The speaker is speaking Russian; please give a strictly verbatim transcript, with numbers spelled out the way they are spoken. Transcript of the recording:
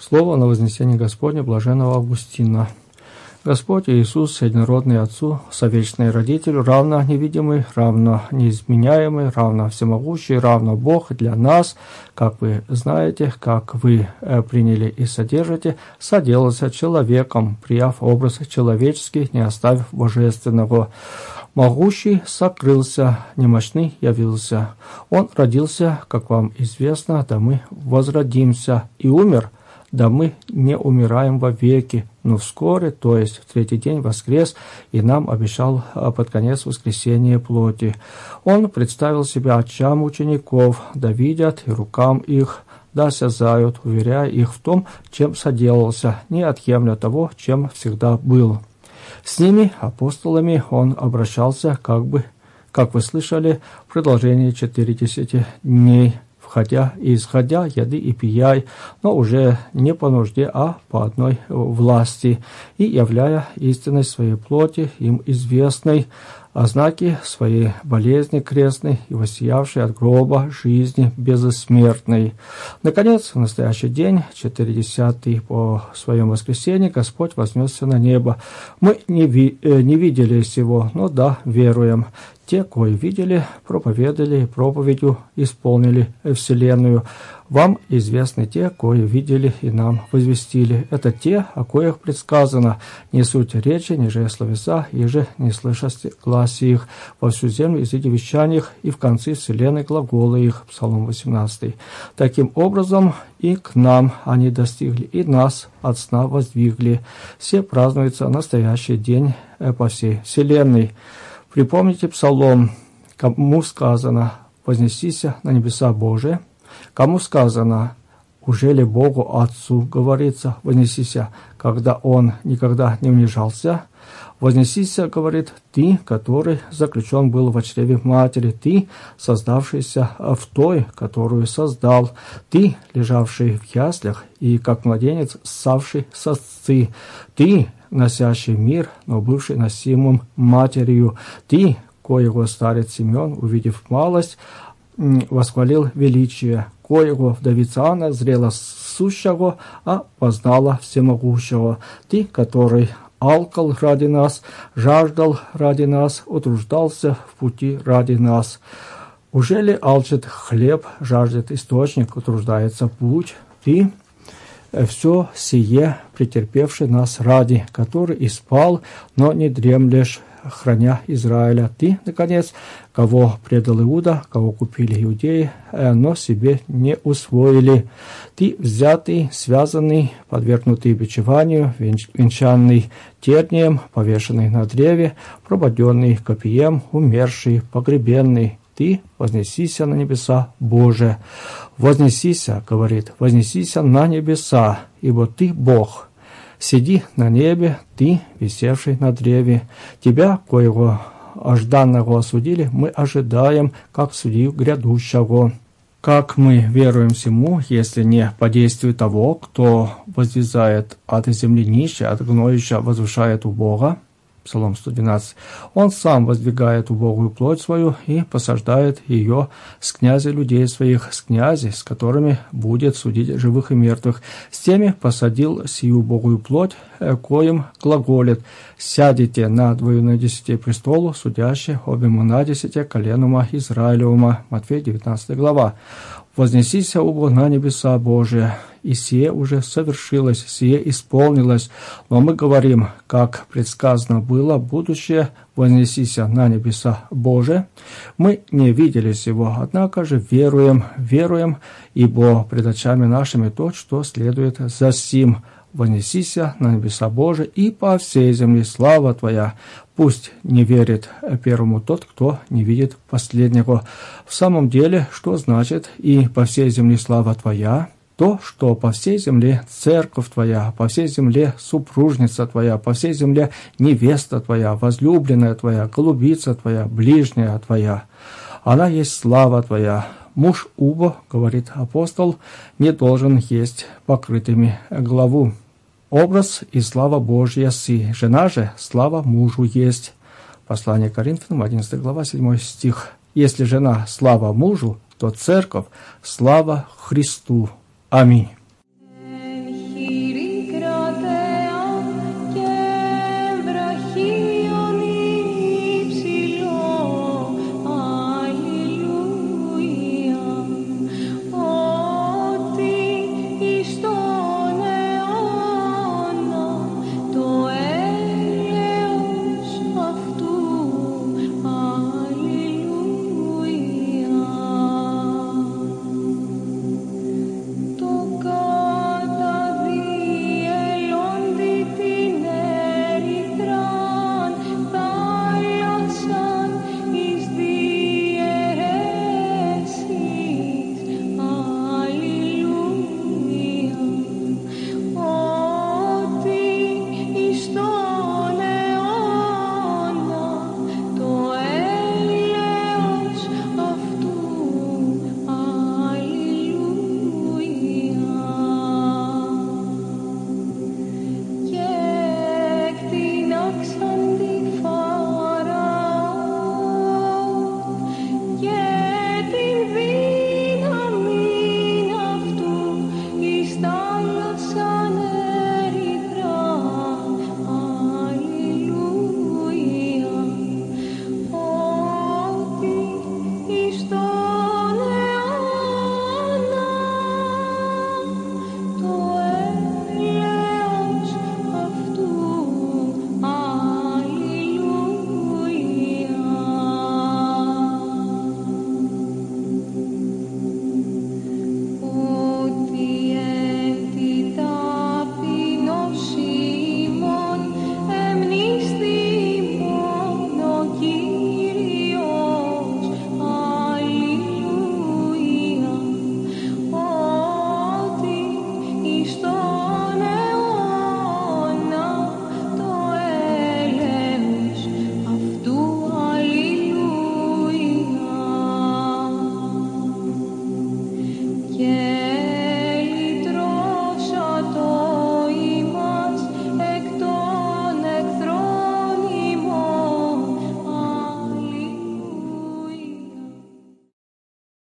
Слово на вознесение Господне блаженного Августина. Господь Иисус, единородный Отцу, совечный Родитель, равно невидимый, равно неизменяемый, равно всемогущий, равно Бог для нас, как вы знаете, как вы приняли и содержите, соделался человеком, прияв образ человеческий, не оставив божественного. Могущий сокрылся, немощный явился. Он родился, как вам известно, да мы возродимся, и умер, да мы не умираем вовеки, но вскоре, то есть в третий день воскрес, и нам обещал под конец воскресения плоти. Он представил себя отчам учеников, да видят и рукам их, да осязают, уверяя их в том, чем соделался, не отъемля того, чем всегда был. С ними, апостолами, он обращался, как бы, как вы слышали, в продолжении четыридесяти дней, входя и исходя, еды и пияй, но уже не по нужде, а по одной власти, и являя истинность своей плоти, им известной, а знаки своей болезни крестной и воссиявшей от гроба жизни безсмертной. Наконец, в настоящий день, четыридесятый по своем воскресенье, Господь вознесся на небо. Мы не, ви, э, не видели сего, но да, веруем. Те, кои видели, проповедали и проповедью исполнили вселенную. Вам известны те, кои видели и нам возвестили. Это те, о коих предсказано, не суть речи, ниже словеса, иже не слышасти гласи их, во всю землю изыди вещаний их, и в конце вселенной глаголы их. Псалом восемнадцатый. Таким образом, и к нам они достигли, и нас от сна воздвигли. Все празднуется настоящий день по всей вселенной. Припомните псалом, кому сказано «вознесися на небеса Божие», кому сказано «уже ли Богу Отцу говорится вознесися», когда Он никогда не унижался. «Вознесися, говорит, ты, который заключен был во чреве матери, ты, создавшийся в той, которую создал, ты, лежавший в яслях и, как младенец, ссавший сосцы, ты, носящий мир, но бывший носимым матерью, ты, коего старец Симеон, увидев малость, восхвалил величие, коего вдовица Анна зрела сущего, а познала всемогущего, ты, который алкал ради нас, жаждал ради нас, утруждался в пути ради нас. Ужели алчит хлеб, жаждет источник, утруждается путь, ты, все сие, претерпевший нас ради, который и спал, но не дремлешь, храня Израиля. Ты, наконец, кого предал Иуда, кого купили иудеи, но себе не усвоили. Ты, взятый, связанный, подвергнутый бичеванию, венчанный тернием, повешенный на древе, прободенный копьем, умерший, погребенный. Ты, вознесися на небеса Боже. Вознесися, говорит, вознесися на небеса, ибо ты Бог. Сиди на небе, ты, висевший на древе. Тебя, коего ожданного осудили, мы ожидаем, как судью грядущего. Как мы веруем всему, если не по действию того, кто возвязает от земли нища, от гноища возвышает у Бога? Псалом сто двенадцать. Он сам воздвигает убогую плоть свою и посаждает ее с князя людей своих, с князей, с которыми будет судить живых и мертвых. С теми посадил сию убогую плоть, коим глаголит: «Сядете на двунадесяти престолу, судящие обему на десяти коленума Израилевума». Матфея девятнадцатая глава. «Вознесися убо на небеса Божие». И сие уже совершилось, сие исполнилось. Но мы говорим, как предсказано было, будущее, вознесися на небеса Божие. Мы не видели сего, однако же веруем, веруем, ибо пред очами нашими то, что следует за сим. Вознесися на небеса Божие, и по всей земле слава Твоя. Пусть не верит первому тот, кто не видит последнего. В самом деле, что значит «и по всей земле слава Твоя»? То, что по всей земле церковь Твоя, по всей земле супружница Твоя, по всей земле невеста Твоя, возлюбленная Твоя, голубица Твоя, ближняя Твоя. Она есть слава Твоя. Муж убо, говорит апостол, не должен есть покрытыми главу. Образ и слава Божья си, жена же слава мужу есть. Послание Коринфянам, одиннадцатая глава, седьмой стих. Если жена слава мужу, то церковь слава Христу. Аминь.